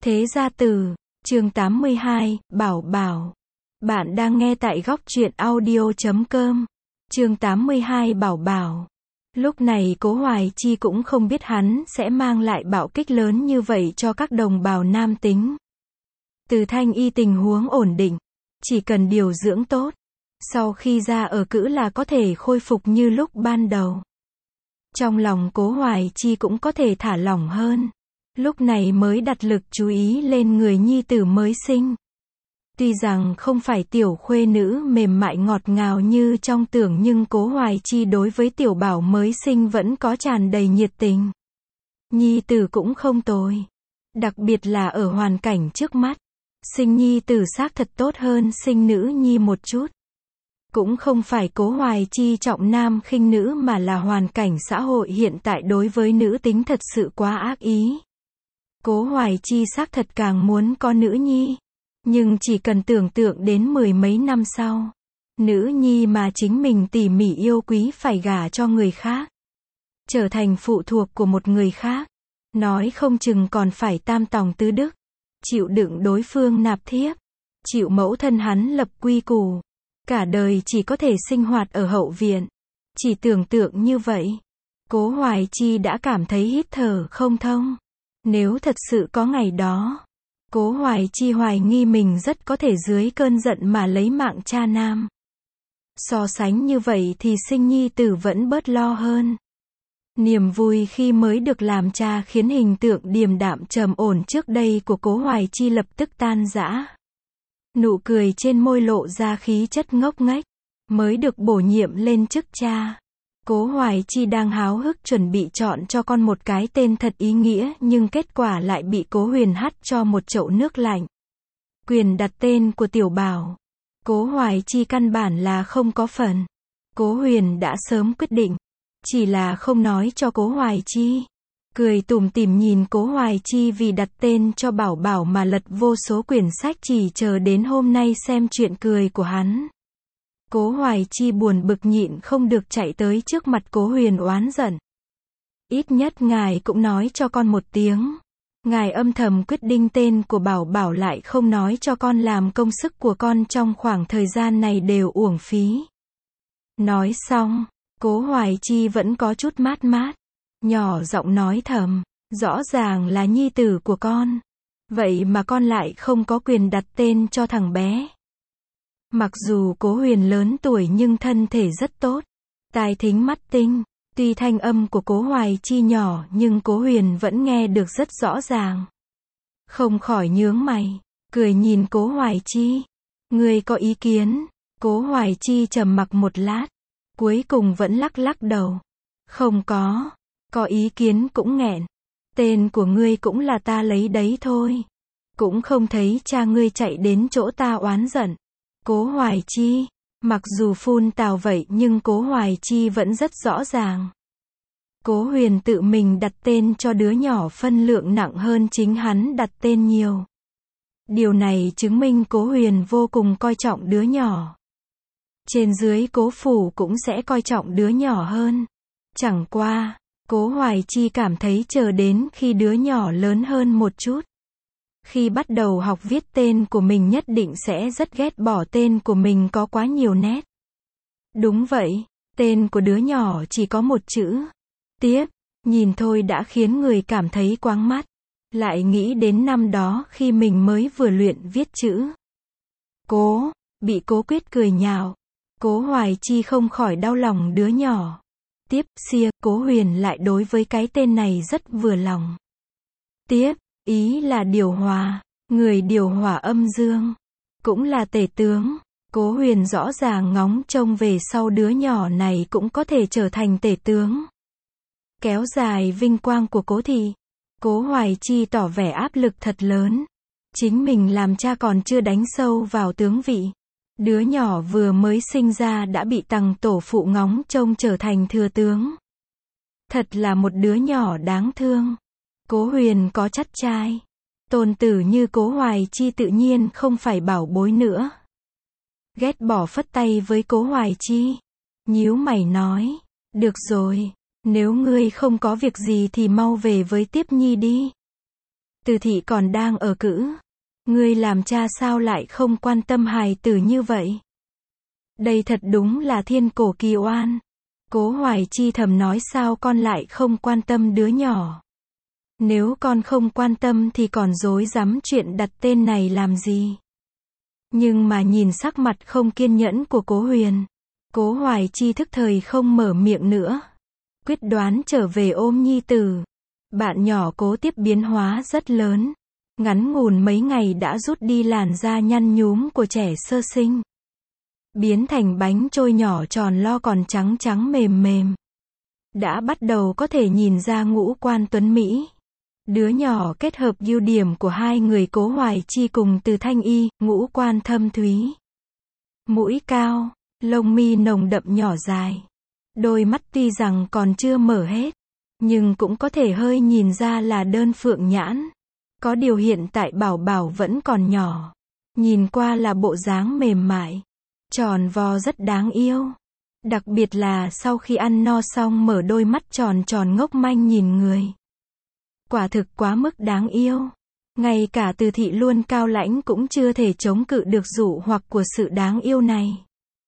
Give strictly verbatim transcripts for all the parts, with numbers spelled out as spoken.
Thế gia tử, chương tám mươi hai, Bảo Bảo. Bạn đang nghe tại góc truyện audio chấm com. Chương tám mươi hai Bảo Bảo. Lúc này Cố Hoài Chi cũng không biết hắn sẽ mang lại bạo kích lớn như vậy cho các đồng bào nam tính. Từ Thanh Y tình huống ổn định, chỉ cần điều dưỡng tốt, sau khi ra ở cữ là có thể khôi phục như lúc ban đầu. Trong lòng Cố Hoài Chi cũng có thể thả lỏng hơn. Lúc này mới đặt lực chú ý lên người nhi tử mới sinh. Tuy rằng không phải tiểu khuê nữ mềm mại ngọt ngào như trong tưởng, nhưng Cố Hoài Chi đối với tiểu bảo mới sinh vẫn có tràn đầy nhiệt tình. Nhi tử cũng không tồi. Đặc biệt là ở hoàn cảnh trước mắt. Sinh nhi tử xác thật tốt hơn sinh nữ nhi một chút. Cũng không phải Cố Hoài Chi trọng nam khinh nữ, mà là hoàn cảnh xã hội hiện tại đối với nữ tính thật sự quá ác ý. Cố Hoài Chi xác thật càng muốn có nữ nhi. Nhưng chỉ cần tưởng tượng đến mười mấy năm sau, nữ nhi mà chính mình tỉ mỉ yêu quý phải gả cho người khác, trở thành phụ thuộc của một người khác, nói không chừng còn phải tam tòng tứ đức, chịu đựng đối phương nạp thiếp, chịu mẫu thân hắn lập quy củ, cả đời chỉ có thể sinh hoạt ở hậu viện. Chỉ tưởng tượng như vậy, Cố Hoài Chi đã cảm thấy hít thở không thông. Nếu thật sự có ngày đó, Cố Hoài Chi hoài nghi mình rất có thể dưới cơn giận mà lấy mạng cha nam. So sánh như vậy thì sinh nhi tử vẫn bớt lo hơn. Niềm vui khi mới được làm cha khiến hình tượng điềm đạm trầm ổn trước đây của Cố Hoài Chi lập tức tan rã. Nụ cười trên môi lộ ra khí chất ngốc nghếch. Mới được bổ nhiệm lên chức cha, Cố Hoài Chi đang háo hức chuẩn bị chọn cho con một cái tên thật ý nghĩa, nhưng kết quả lại bị Cố Huyền hắt cho một chậu nước lạnh. Quyền đặt tên của tiểu bảo, Cố Hoài Chi căn bản là không có phần. Cố Huyền đã sớm quyết định, chỉ là không nói cho Cố Hoài Chi. Cười tủm tỉm nhìn Cố Hoài Chi vì đặt tên cho Bảo Bảo mà lật vô số quyển sách chỉ chờ đến hôm nay xem chuyện cười của hắn. Cố Hoài Chi buồn bực nhịn không được chạy tới trước mặt Cố Huyền oán giận. Ít nhất ngài cũng nói cho con một tiếng. Ngài âm thầm quyết định tên của Bảo Bảo lại không nói cho con, làm công sức của con trong khoảng thời gian này đều uổng phí. Nói xong, Cố Hoài Chi vẫn có chút mát mát, nhỏ giọng nói thầm, rõ ràng là nhi tử của con. Vậy mà con lại không có quyền đặt tên cho thằng bé. Mặc dù Cố Huyền lớn tuổi nhưng thân thể rất tốt, tai thính mắt tinh. Tuy thanh âm của Cố Hoài Chi nhỏ nhưng Cố Huyền vẫn nghe được rất rõ ràng. Không khỏi nhướng mày, cười nhìn Cố Hoài Chi. Ngươi có ý kiến? Cố Hoài Chi trầm mặc một lát, cuối cùng vẫn lắc lắc đầu. Không có, có ý kiến cũng nghẹn. Tên của ngươi cũng là ta lấy đấy thôi. Cũng không thấy cha ngươi chạy đến chỗ ta oán giận. Cố Hoài Chi, mặc dù phun tào vậy nhưng Cố Hoài Chi vẫn rất rõ ràng. Cố Huyền tự mình đặt tên cho đứa nhỏ phân lượng nặng hơn chính hắn đặt tên nhiều. Điều này chứng minh Cố Huyền vô cùng coi trọng đứa nhỏ. Trên dưới Cố phủ cũng sẽ coi trọng đứa nhỏ hơn. Chẳng qua, Cố Hoài Chi cảm thấy chờ đến khi đứa nhỏ lớn hơn một chút, khi bắt đầu học viết tên của mình nhất định sẽ rất ghét bỏ tên của mình có quá nhiều nét. Đúng vậy, tên của đứa nhỏ chỉ có một chữ. Tiếp, nhìn thôi đã khiến người cảm thấy quáng mắt. Lại nghĩ đến năm đó khi mình mới vừa luyện viết chữ. Cố, bị Cố Quyết cười nhạo. Cố Hoài Chi không khỏi đau lòng đứa nhỏ. Tiếp, xia, Cố Huyền lại đối với cái tên này rất vừa lòng. Tiếp, ý là điều hòa, người điều hòa âm dương, cũng là tể tướng. Cố Huyền rõ ràng ngóng trông về sau đứa nhỏ này cũng có thể trở thành tể tướng, kéo dài vinh quang của Cố thị. Cố Hoài Chi tỏ vẻ áp lực thật lớn. Chính mình làm cha còn chưa đánh sâu vào tướng vị, đứa nhỏ vừa mới sinh ra đã bị tằng tổ phụ ngóng trông trở thành thừa tướng. Thật là một đứa nhỏ đáng thương. Cố Huyền có chắt trai, tôn tử như Cố Hoài Chi tự nhiên không phải bảo bối nữa. Ghét bỏ phất tay với Cố Hoài Chi, nhíu mày nói, được rồi, nếu ngươi không có việc gì thì mau về với Tiếp Nhi đi. Từ thị còn đang ở cữ. Ngươi làm cha sao lại không quan tâm hài tử như vậy? Đây thật đúng là thiên cổ kỳ oan. Cố Hoài Chi thầm nói sao con lại không quan tâm đứa nhỏ. Nếu con không quan tâm thì còn rối rắm chuyện đặt tên này làm gì? Nhưng mà nhìn sắc mặt không kiên nhẫn của Cố Huyền, Cố Hoài Chi thức thời không mở miệng nữa. Quyết đoán trở về ôm nhi tử. Bạn nhỏ Cố Tiếp biến hóa rất lớn. Ngắn ngủn mấy ngày đã rút đi làn da nhăn nhúm của trẻ sơ sinh. Biến thành bánh trôi nhỏ tròn lo còn trắng trắng mềm mềm. Đã bắt đầu có thể nhìn ra ngũ quan tuấn Mỹ. Đứa nhỏ kết hợp ưu điểm của hai người Cố Hoài Chi cùng Từ Thanh Y, ngũ quan thâm thúy. Mũi cao, lông mi nồng đậm nhỏ dài. Đôi mắt tuy rằng còn chưa mở hết, nhưng cũng có thể hơi nhìn ra là đơn phượng nhãn. Có điều hiện tại Bảo Bảo vẫn còn nhỏ. Nhìn qua là bộ dáng mềm mại, tròn vo rất đáng yêu. Đặc biệt là sau khi ăn no xong mở đôi mắt tròn tròn ngốc manh nhìn người. Quả thực quá mức đáng yêu. Ngay cả Từ thị luôn cao lãnh cũng chưa thể chống cự được dụ hoặc của sự đáng yêu này.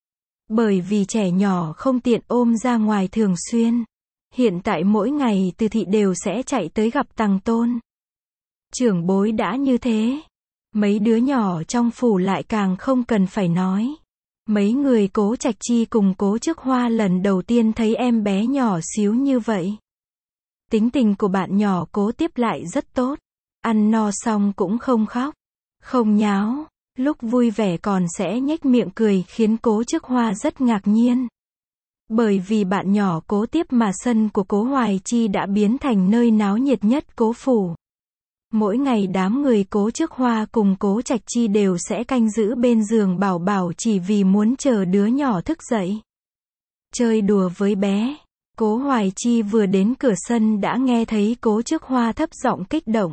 Bởi vì trẻ nhỏ không tiện ôm ra ngoài thường xuyên. Hiện tại mỗi ngày Từ thị đều sẽ chạy tới gặp Tằng Tôn. Trưởng bối đã như thế. Mấy đứa nhỏ trong phủ lại càng không cần phải nói. Mấy người Cố Trạch Chi cùng Cố Trước Hoa lần đầu tiên thấy em bé nhỏ xíu như vậy. Tính tình của bạn nhỏ Cố Tiếp lại rất tốt. Ăn no xong cũng không khóc, không nháo. Lúc vui vẻ còn sẽ nhếch miệng cười khiến Cố Trước Hoa rất ngạc nhiên. Bởi vì bạn nhỏ Cố Tiếp mà sân của Cố Hoài Chi đã biến thành nơi náo nhiệt nhất Cố phủ. Mỗi ngày đám người Cố Trước Hoa cùng Cố Trạch Chi đều sẽ canh giữ bên giường Bảo Bảo chỉ vì muốn chờ đứa nhỏ thức dậy. Chơi đùa với bé. Cố Hoài Chi vừa đến cửa sân đã nghe thấy Cố Trước Hoa thấp giọng kích động.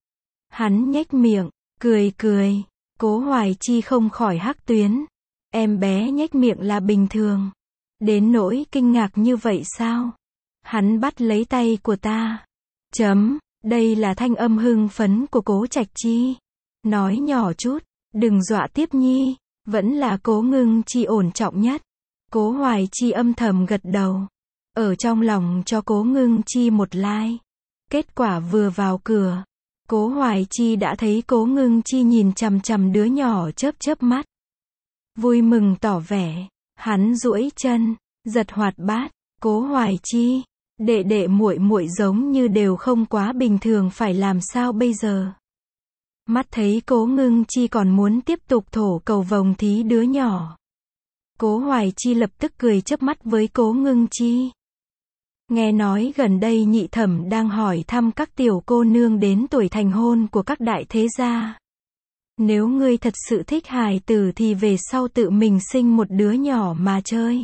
Hắn nhếch miệng, cười cười. Cố Hoài Chi không khỏi hắc tuyến. Em bé nhếch miệng là bình thường. Đến nỗi kinh ngạc như vậy sao? Hắn bắt lấy tay của ta. Chấm. Đây là thanh âm hưng phấn của Cố Trạch Chi. Nói nhỏ chút, đừng dọa Tiếp Nhi. Vẫn là Cố Ngưng Chi ổn trọng nhất. Cố Hoài Chi âm thầm gật đầu. Ở trong lòng cho Cố Ngưng Chi một like. Kết quả vừa vào cửa, Cố Hoài Chi đã thấy Cố Ngưng Chi nhìn chằm chằm đứa nhỏ chớp chớp mắt. Vui mừng tỏ vẻ. Hắn duỗi chân, giật hoạt bát. Cố Hoài Chi, đệ đệ muội muội giống như đều không quá bình thường, phải làm sao bây giờ? Mắt thấy Cố Ngưng Chi còn muốn tiếp tục thổ cầu vồng thí đứa nhỏ. Cố Hoài Chi lập tức cười chớp mắt với Cố Ngưng Chi. Nghe nói gần đây nhị thẩm đang hỏi thăm các tiểu cô nương đến tuổi thành hôn của các đại thế gia. Nếu ngươi thật sự thích hài tử thì về sau tự mình sinh một đứa nhỏ mà chơi.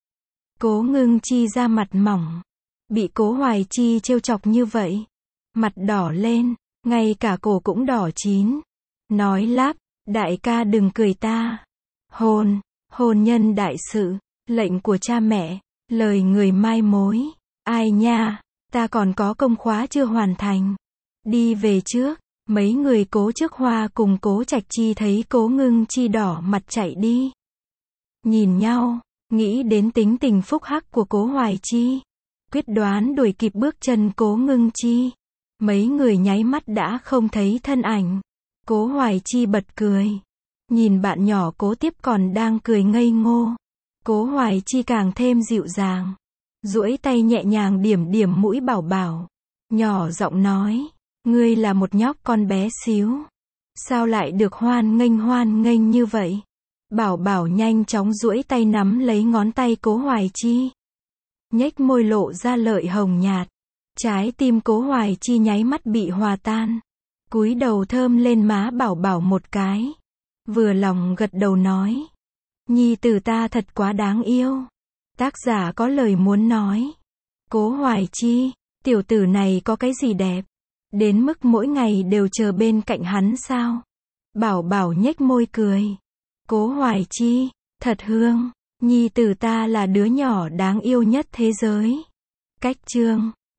Cố Ngưng Chi ra mặt mỏng. Bị Cố Hoài Chi trêu chọc như vậy. Mặt đỏ lên, ngay cả cổ cũng đỏ chín. Nói lắp, đại ca đừng cười ta. Hôn, hôn nhân đại sự, lệnh của cha mẹ, lời người mai mối. Ai nha, ta còn có công khóa chưa hoàn thành. Đi về trước. Mấy người Cố Trước Hoa cùng Cố Trạch Chi thấy Cố Ngưng Chi đỏ mặt chạy đi. Nhìn nhau, nghĩ đến tính tình phúc hắc của Cố Hoài Chi. Quyết đoán đuổi kịp bước chân Cố Ngưng Chi. Mấy người nháy mắt đã không thấy thân ảnh. Cố Hoài Chi bật cười. Nhìn bạn nhỏ Cố Tiếp còn đang cười ngây ngô. Cố Hoài Chi càng thêm dịu dàng. Duỗi tay nhẹ nhàng điểm điểm mũi Bảo Bảo. Nhỏ giọng nói. Ngươi là một nhóc con bé xíu. Sao lại được hoan nghênh hoan nghênh như vậy? Bảo Bảo nhanh chóng duỗi tay nắm lấy ngón tay Cố Hoài Chi. Nhếch môi lộ ra lợi hồng nhạt. Trái tim Cố Hoài Chi nháy mắt bị hòa tan. Cúi đầu thơm lên má Bảo Bảo một cái. Vừa lòng gật đầu nói. Nhi tử ta thật quá đáng yêu. Tác giả có lời muốn nói. Cố Hoài Chi, tiểu tử này có cái gì đẹp? Đến mức mỗi ngày đều chờ bên cạnh hắn sao? Bảo Bảo nhếch môi cười. Cố Hoài Chi, thật hương. Nhi tử ta là đứa nhỏ đáng yêu nhất thế giới. Cách chương